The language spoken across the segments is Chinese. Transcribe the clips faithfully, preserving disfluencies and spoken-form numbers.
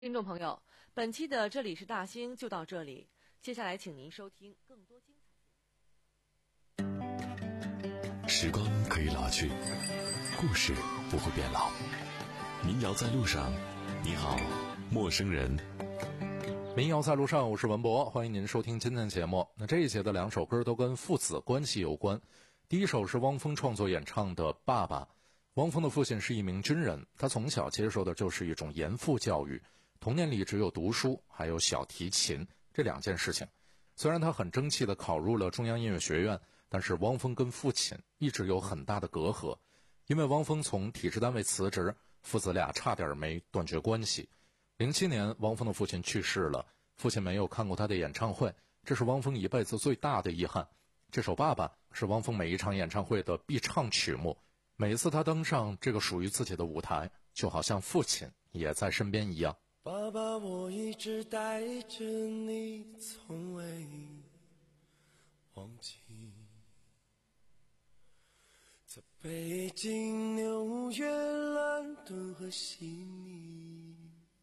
听众朋友，本期的这里是大兴就到这里，接下来请您收听更多精彩。时光可以老去，故事不会变老。民谣在路上，你好，陌生人。 民谣在路上，我是文博，欢迎您收听今天的节目。那这一节的两首歌都跟父子关系有关。第一首是汪峰创作演唱的《爸爸》。汪峰的父亲是一名军人，他从小接受的就是一种严父教育，童年里只有读书还有小提琴这两件事情。虽然他很争气地考入了中央音乐学院，但是汪峰跟父亲一直有很大的隔阂，因为汪峰从体制单位辞职，父子俩差点没断绝关系。零七年汪峰的父亲去世了，父亲没有看过他的演唱会，这是汪峰一辈子最大的遗憾。这首《爸爸》是汪峰每一场演唱会的必唱曲目，每次他登上这个属于自己的舞台，就好像父亲也在身边一样。 爸爸，我一直带着你，从未忘记，在北京、纽约、伦敦和悉尼，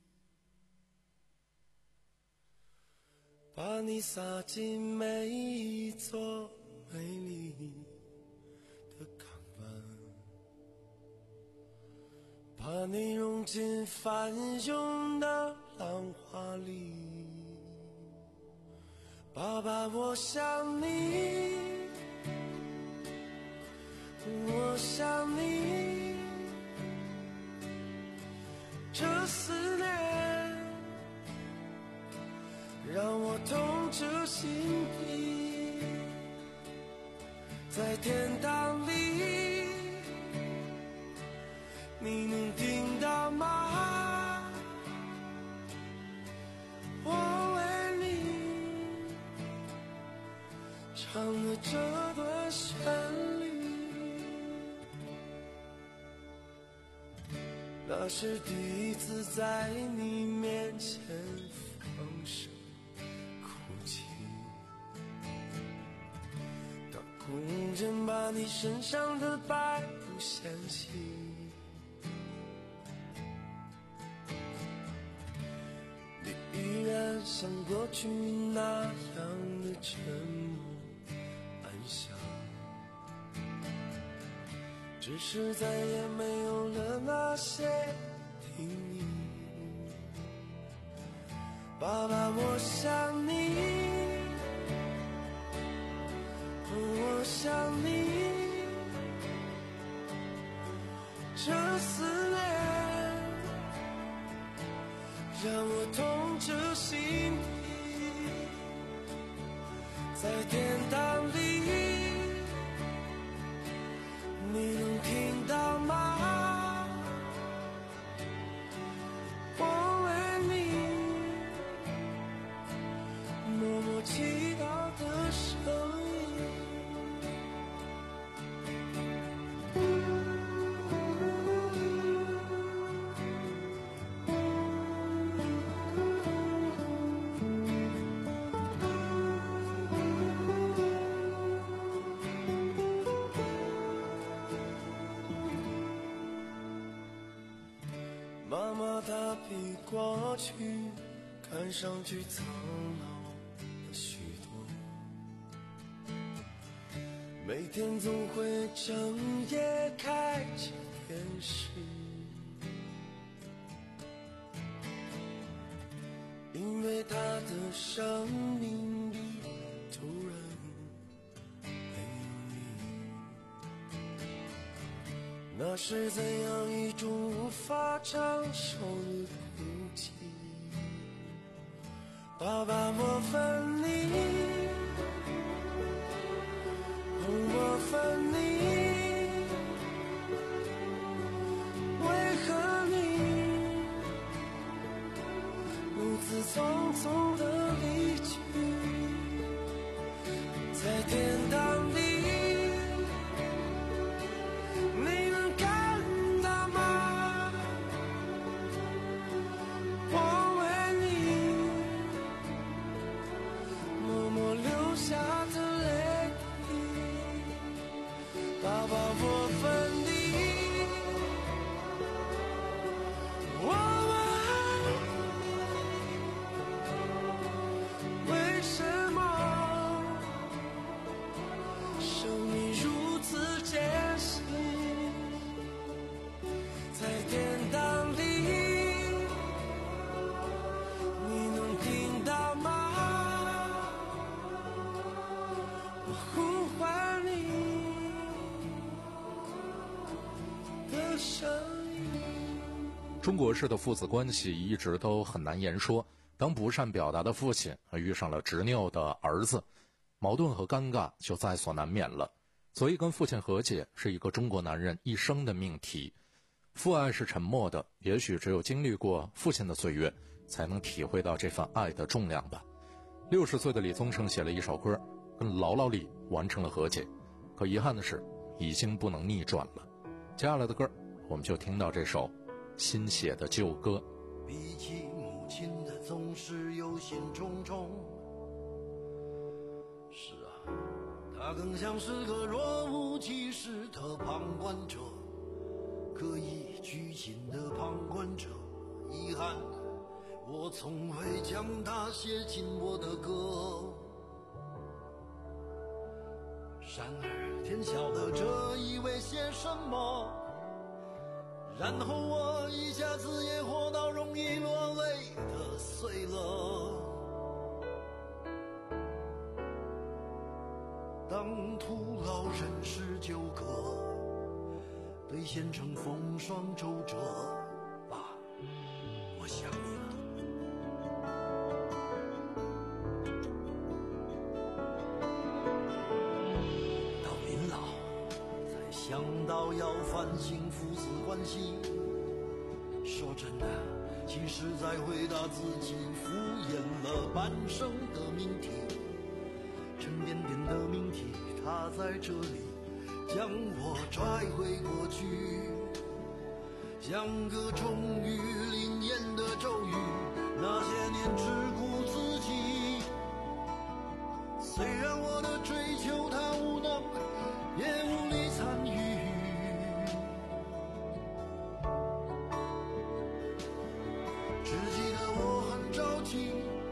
把你撒进每一座美丽的港湾，把你融进翻涌的浪花里。爸爸，我想你，我想你，这思念让我痛彻心底，在天堂里你能听到吗？我为你唱的这段旋律，那是第一次在你面前放声哭泣，当工人把你身上的白布掀起，你依然像过去那样的沉默安详，只是再也没有了那些叮咛。爸爸，我想你，我想你，这思念让我痛彻心底，在天堂里你能听到吗？我为你默默祈祷的声音。妈妈她比过去看上去苍老了许多，每天总会整夜开着电视，因为她的生命里突然没有你，那是怎样一种无法承受的孤寂。爸爸，我分你，我分你，为何你如此匆匆的离去，在天堂里你能看到吗？我为你默默流下的泪滴，爸爸，我分你，我们中国式的父子关系一直都很难言说，当不善表达的父亲遇上了执拗的儿子，矛盾和尴尬就在所难免了。所以跟父亲和解是一个中国男人一生的命题。父爱是沉默的，也许只有经历过父亲的岁月，才能体会到这份爱的重量吧。六十岁的李宗盛写了一首歌，跟姥姥李完成了和解，可遗憾的是，已经不能逆转了。接下来的歌，我们就听到这首新写的旧歌。 比起母亲的总是忧心忡忡，是啊，他更像是个若无其事的旁观者，刻意拘谨的旁观者。遗憾我从未将它写进我的歌，然而天晓得这意味些什么，然后我一下子也活到容易落泪的岁了。当徒劳人世纠葛，兑现成风霜周折，爸，我想你了。到临老才想到要反省父子关系，说真的，其实在回答自己敷衍了半生的命题，沉甸甸的命题，它在这里将我拽回过去，像个终于灵验的咒语，那些年只顾自己，虽然我的追求它无能也无力参与，只记得我很着急，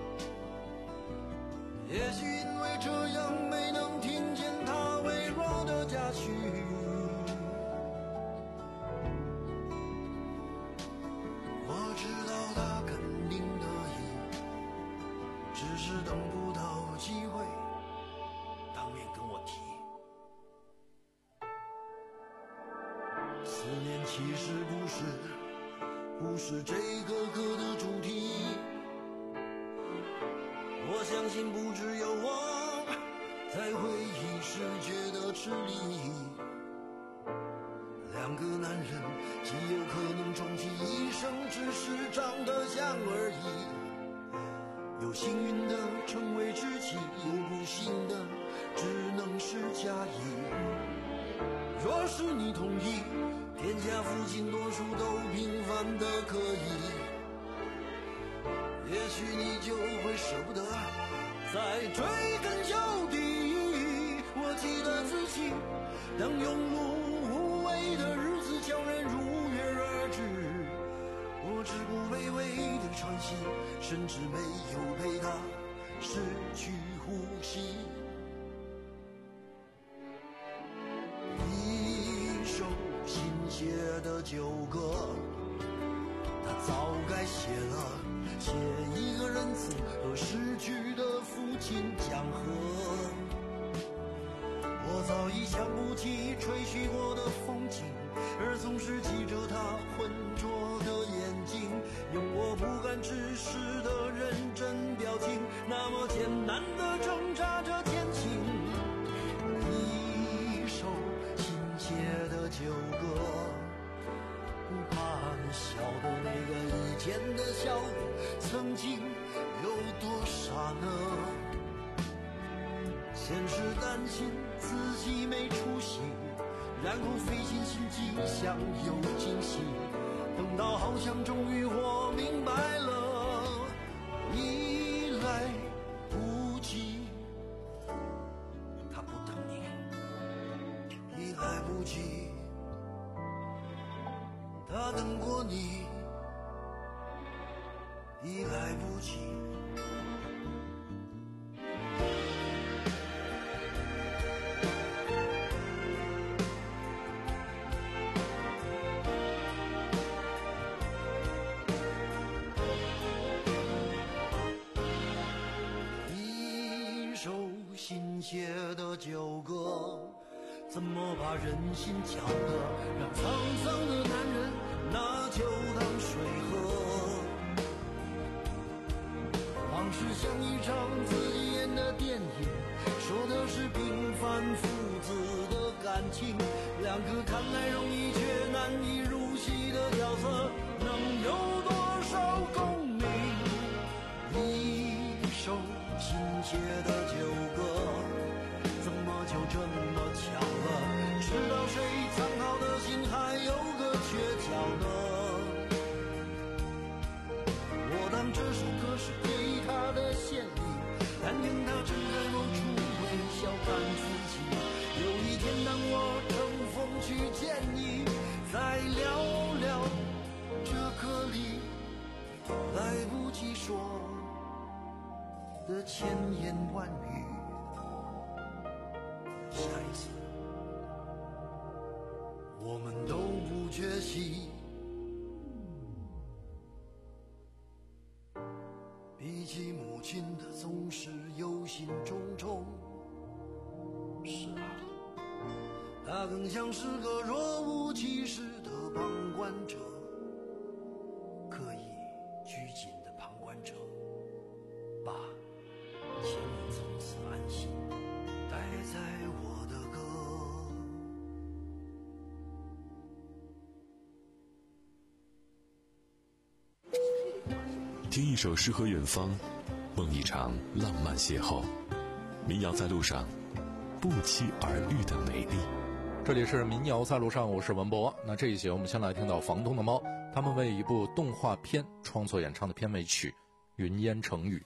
也许因为这样没能听见他微弱的嘉许，我知道他肯定得意，只是等不到机会当面跟我提。思念其实不是不是这个歌的主题，我相信不只有我在回忆时觉得吃力，两个男人极有可能终其一生只是长得像而已，有幸运的成为知己，有不幸的只能是假意。若是你同意，天下父亲多数都平凡的可以，也许你就会舍不得再追根究底。我记得自己当庸碌无为的日子悄然如约而至，我只顾微微的喘息，甚至没有陪他失去呼吸。一首新写的旧歌，他早该写了，写一个仁慈和逝去的父亲讲和。我早已想不起吹嘘过的风景，而总是记着他浑浊的眼睛，用我不敢直视的认真表情，那么艰难地挣扎着前行。一首新写的旧歌，不怕笑的那个以前的小我，曾经有多傻呢？先是担心自己没出息，然后费尽心机想有惊喜，等到好像终于我明白了，已来不及。他不等你，已来不及。他等过你，已来不及。新写的旧歌，怎么把人心搅得让沧桑的男人拿就当水喝。往事像一场自己演的电影，说的是平凡父子的感情，两个看来容易却难以入戏的角色，能有多少共鸣？一首亲切的旧歌，怎么就这么巧了？知道谁藏好的心还有个诀窍呢？我当这首歌是给他的献礼，但愿他睁开露出微笑看自己。有一天当我乘风去见你，再聊聊这颗梨来不及说的千言万语。下一次我们都不缺席，比起母亲的总是忧心忡忡。是啊，他更像是个若无其事的旁观者，刻意拘谨的旁观者。爸，请你从此安心，待在我的歌。 听一首诗和远方，梦一场浪漫邂逅。民谣在路上，不期而遇的美丽。 这里是民谣在路上，我是文博。那这一节我们先来听到房东的猫，他们为一部动画片创作演唱的片尾曲《云烟成雨》。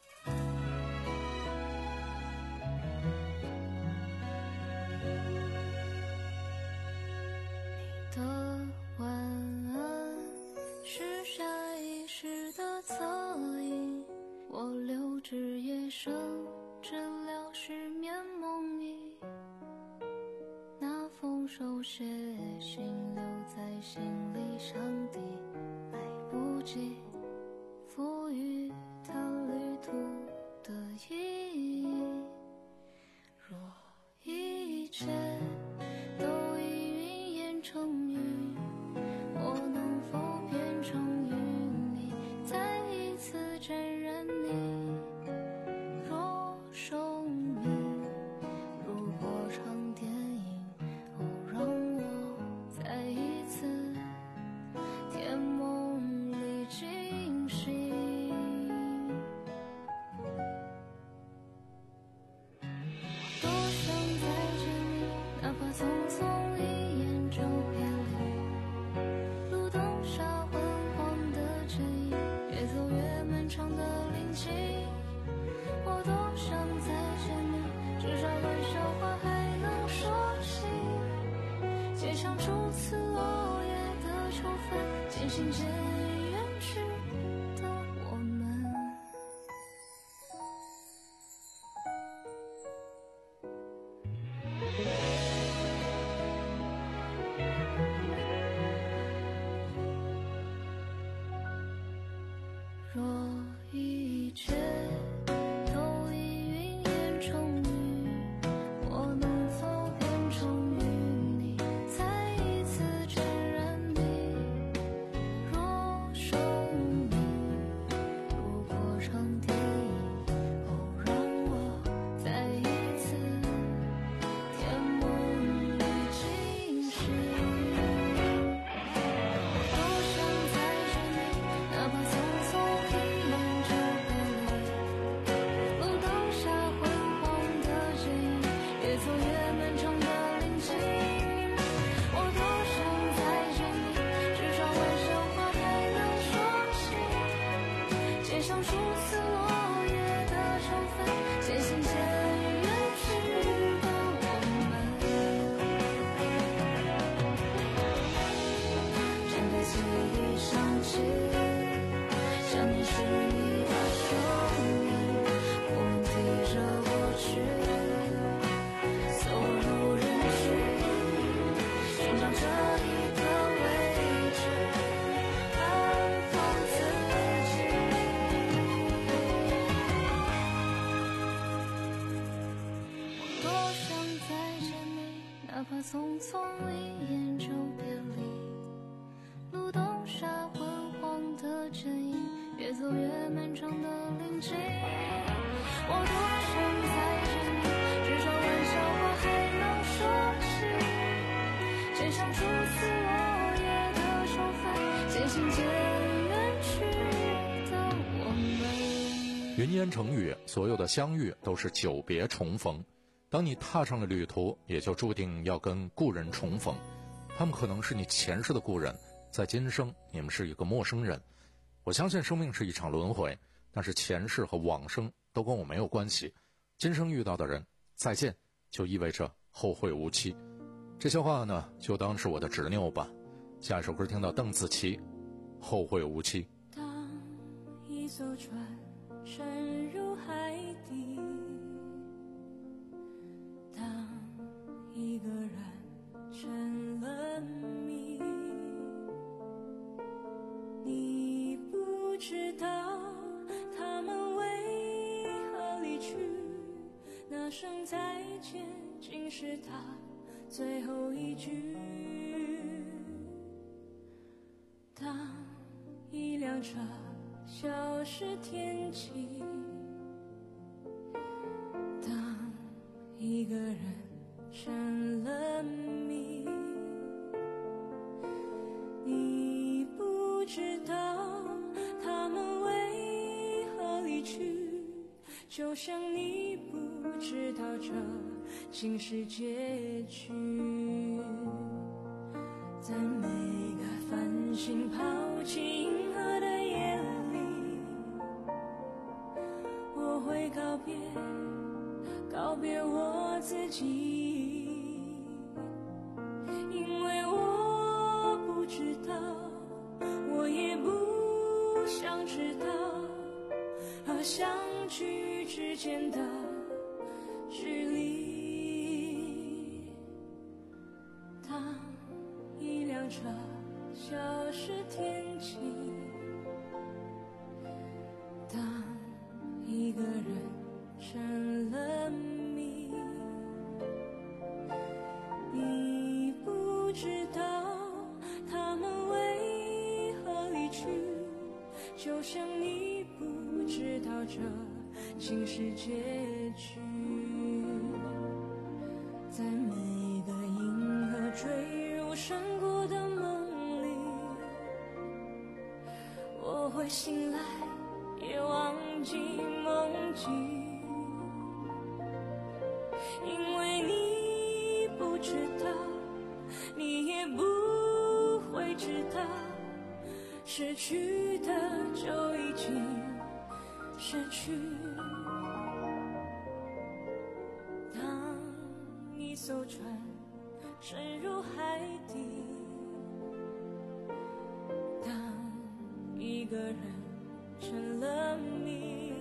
的晚安是下意识的侧影，我留至夜深，治疗失眠梦呓。那封手写信留在心里，上帝来不及赋予它旅途的意义。若一切都已云烟成雨，我能否变成云里再一次沾染你？若生命如过场电影，哦，让我再一次甜梦里惊醒。多想再见你，哪怕匆匆一眼就别离。路灯下昏黄的剪影，越走越漫长的林径。我多想再见你，至少玩笑话还能说起。街上初次落叶的秋分，渐行渐远去的我们。若一切都已云烟成雨，我能否变成云里再一次沾染你？若生命如过场电影，哦，让我再一次甜梦里惊醒。多想再见你，哪怕匆匆一眼就别离。路灯下昏黄的剪影，越走越漫长的林径。我多想再见你，至少玩笑话还能说起。街上初次落叶的秋分，渐行渐远去的我们。整个记忆想起，想念是你的声音，我们提着过去，走入人群，寻找这一个位置，安放自己。我多想再见你，哪怕匆匆一眼就别离。路灯下昏漫长的临近。我多想再见你，至少玩笑话还能说起，肩上初次落叶的手分，渐行渐远去的我们。 云烟成语，所有的相遇都是久别重逢。当你踏上了旅途，也就注定要跟故人重逢。他们可能是你前世的故人，在今生你们是一个陌生人。我相信生命是一场轮回，但是前世和往生都跟我没有关系。今生遇到的人，再见就意味着后会无期。这些话呢，就当是我的执拗吧。下一首歌听到邓紫棋，后会无期。 当一艘船沉入海底，当一个人成了谜，你不知道他们为何离去，那声再见竟是他最后一句。当一辆车消失天际，当一个人成了谜，你不知道他们为何离去，就像你不知道这竟是结局。在每个繁星抛弃银河的夜里，我会告别告别我自己，因为我不知道，我也不想知道，和相聚之间的距离。当一辆车消失天际，当一个人成了谜，你不知道他们为何离去，就像你不知道这竟是结局。在每个银河坠入山谷的梦里，我会醒来也忘记梦境，因为你不知道，你也不会知道，失去的就已经失去。当一艘船沉入海底，当一个人成了谜，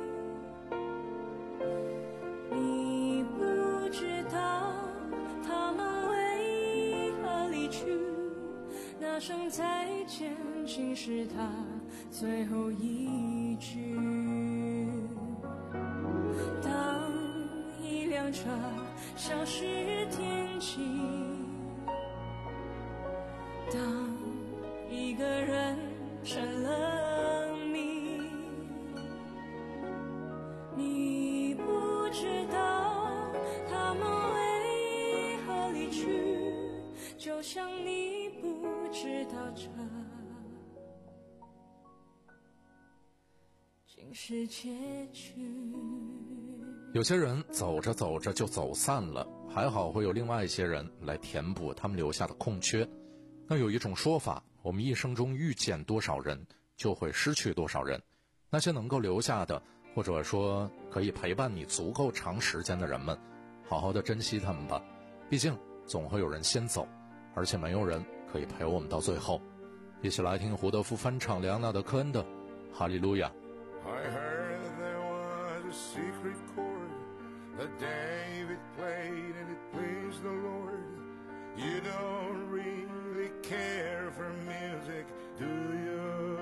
你不知道他们为何离去，那声再见竟是他最后一句。当一辆车消失天际，当一个人成了谜，你不知道他们为何离去，就像你不知道这竟是结局。 有些人走着走着就走散了，还好会有另外一些人来填补他们留下的空缺。那有一种说法，我们一生中遇见多少人，就会失去多少人。那些能够留下的，或者说可以陪伴你足够长时间的人们，好好的珍惜他们吧。毕竟总会有人先走，而且没有人可以陪我们到最后。一起来听胡德夫翻唱莱昂纳德·科恩的《哈利路亚》。 I heard there was a secret chord that David played and it pleased the Lord. You don't really care for music, do you?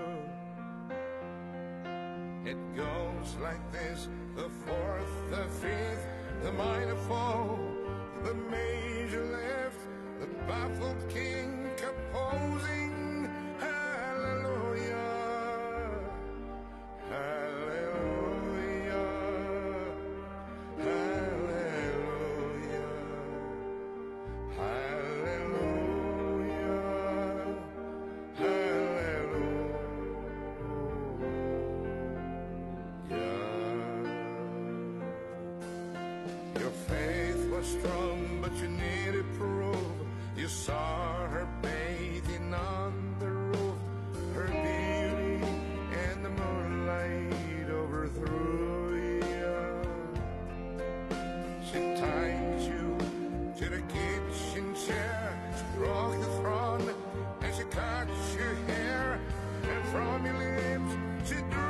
It goes like this, the fourth, the fifth, the minor fall, the major left, the baffled king composing hallelujah, hallelujah. Your faith was strong, but you needed proof. You saw her bathing on the roof, her beauty and the moonlight overthrew you. She tied you to the kitchen chair, she broke the throne, and she cut your hair, and from your lips she drew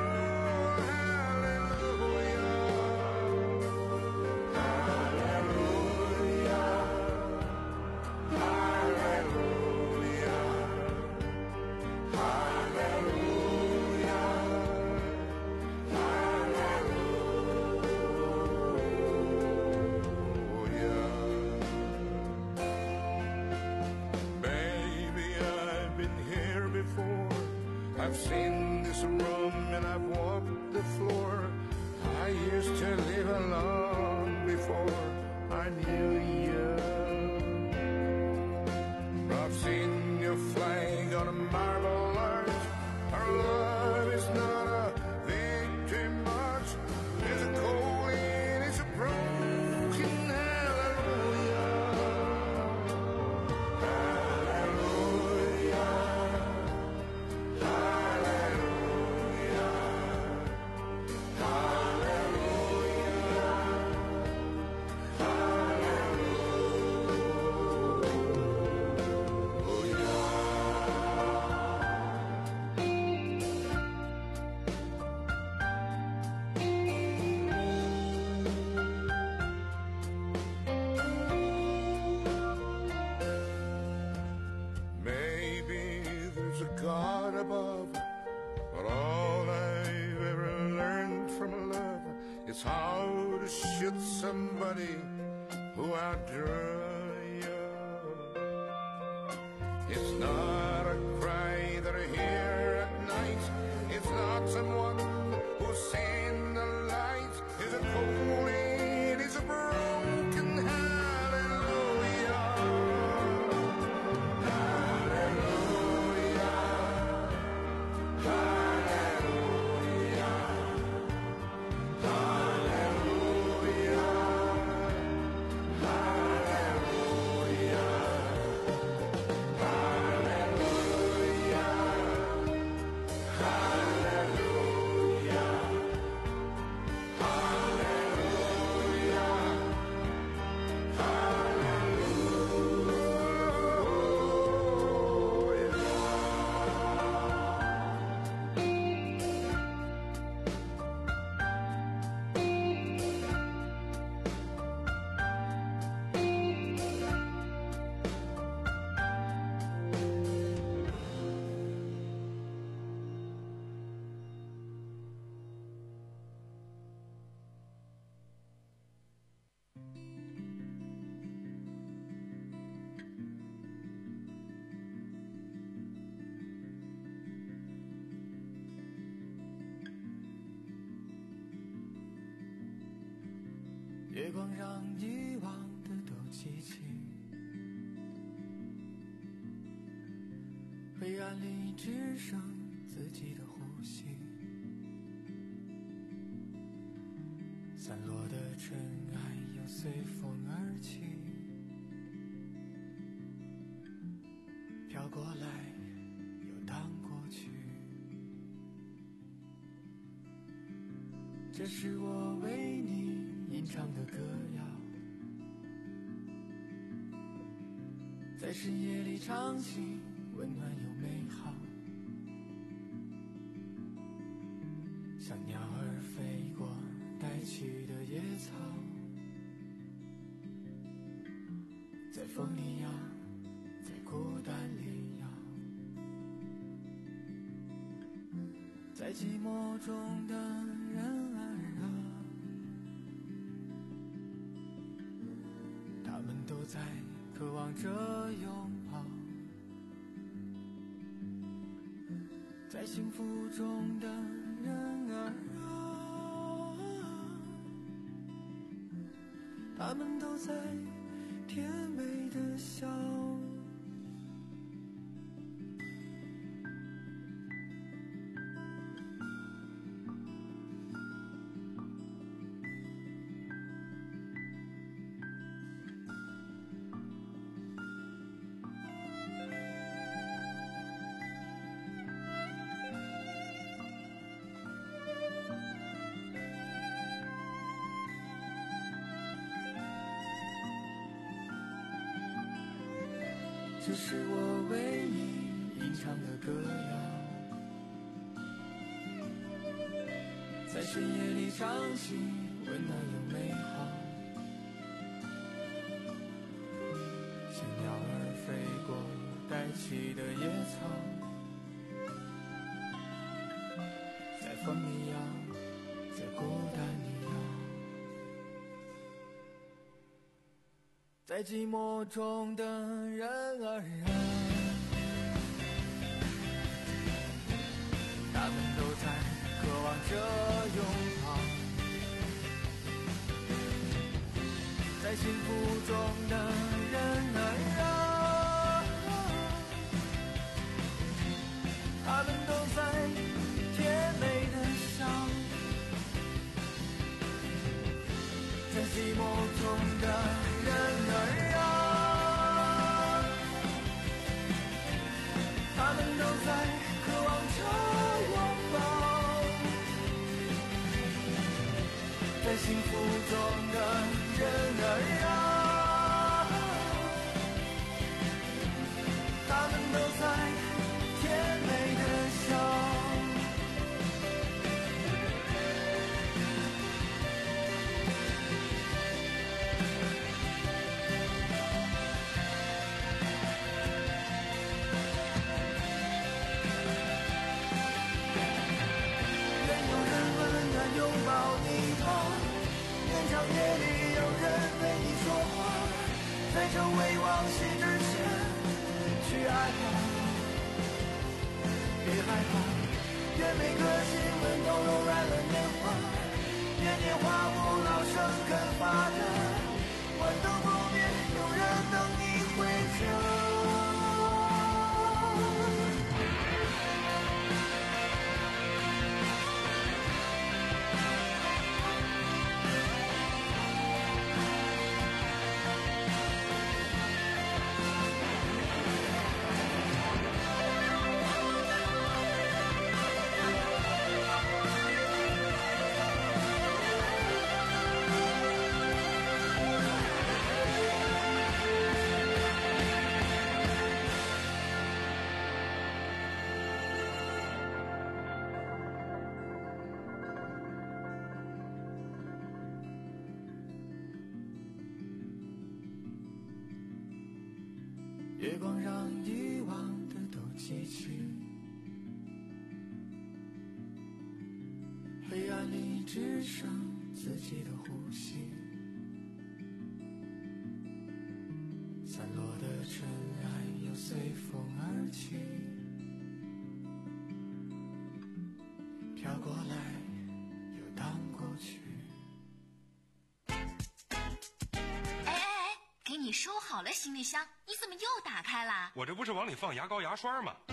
I've seen this room and I've walked the floor. I used to live alone before I knew you. I've seen your flag on a marble arch. Our love is not a victory march. It's a calling, it's a broken hallelujah. Hallelujah. Maybe there's a God above, but all I've ever learned from love is how to shoot somebody who outdrew you. It's not a cry that I hear at night. It's not someone who's seen the light. It's a calling, it's a broken hallelujah. Hallelujah. Hallelujah. Hallelujah. 月光让遗忘的都记起，黑暗里只剩自己的呼吸，散落的尘埃又随风而起，飘过来又荡过去，这是我为你吟唱的歌谣，在深夜里唱起，温暖又美好，像鸟儿飞过带去的野草，在风里摇，在孤单里摇，在寂寞中的人儿啊，他们都在渴望着拥抱，在幸福中的人儿啊，他们都在甜美的笑。 这是我为你吟唱的歌谣，在深夜里唱起，温暖又美好。像鸟儿飞过带起的野草，在风里摇，在孤单里摇，在寂寞中的人儿啊，他们都在渴望着拥抱，在幸福中的人儿啊，他们都在甜美的笑，在寂寞中的人儿啊，他们都在渴望着拥抱，在幸福中的人儿啊，他们都在甜美的笑。拥抱你吧，天长夜里有人为你说话，在成为往事之前去爱吧，别害怕，愿每个心门都柔软了年华，愿年华不老生根发芽，豌豆不变，有人等你回家。月光让遗忘的都记起，黑暗里只剩自己的呼吸，散落的尘埃又随风而起，飘过来又荡过去。 给你收好了行李箱，你怎么又打开了？ 我这不是往里放牙膏牙刷吗？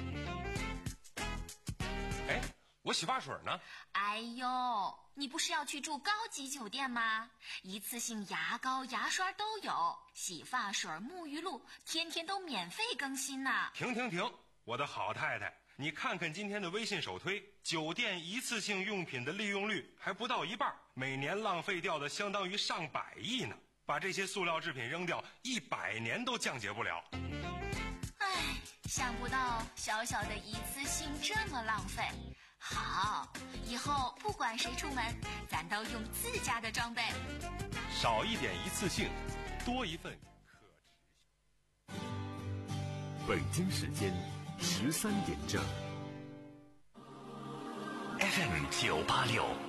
哎，我洗发水呢？ 哎呦，你不是要去住高级酒店吗？一次性牙膏牙刷都有，洗发水沐浴露天天都免费更新呢。 停停停，我的好太太，你看看今天的微信首推，酒店一次性用品的利用率还不到一半，每年浪费掉的相当于上百亿呢。把这些塑料制品扔掉，一百年都降解不了。 唉，想不到小小的一次性这么浪费。好，以后不管谁出门，咱都用自家的装备。 少一点一次性，多一份可持续。 北京时间十三点正。F M 九八六。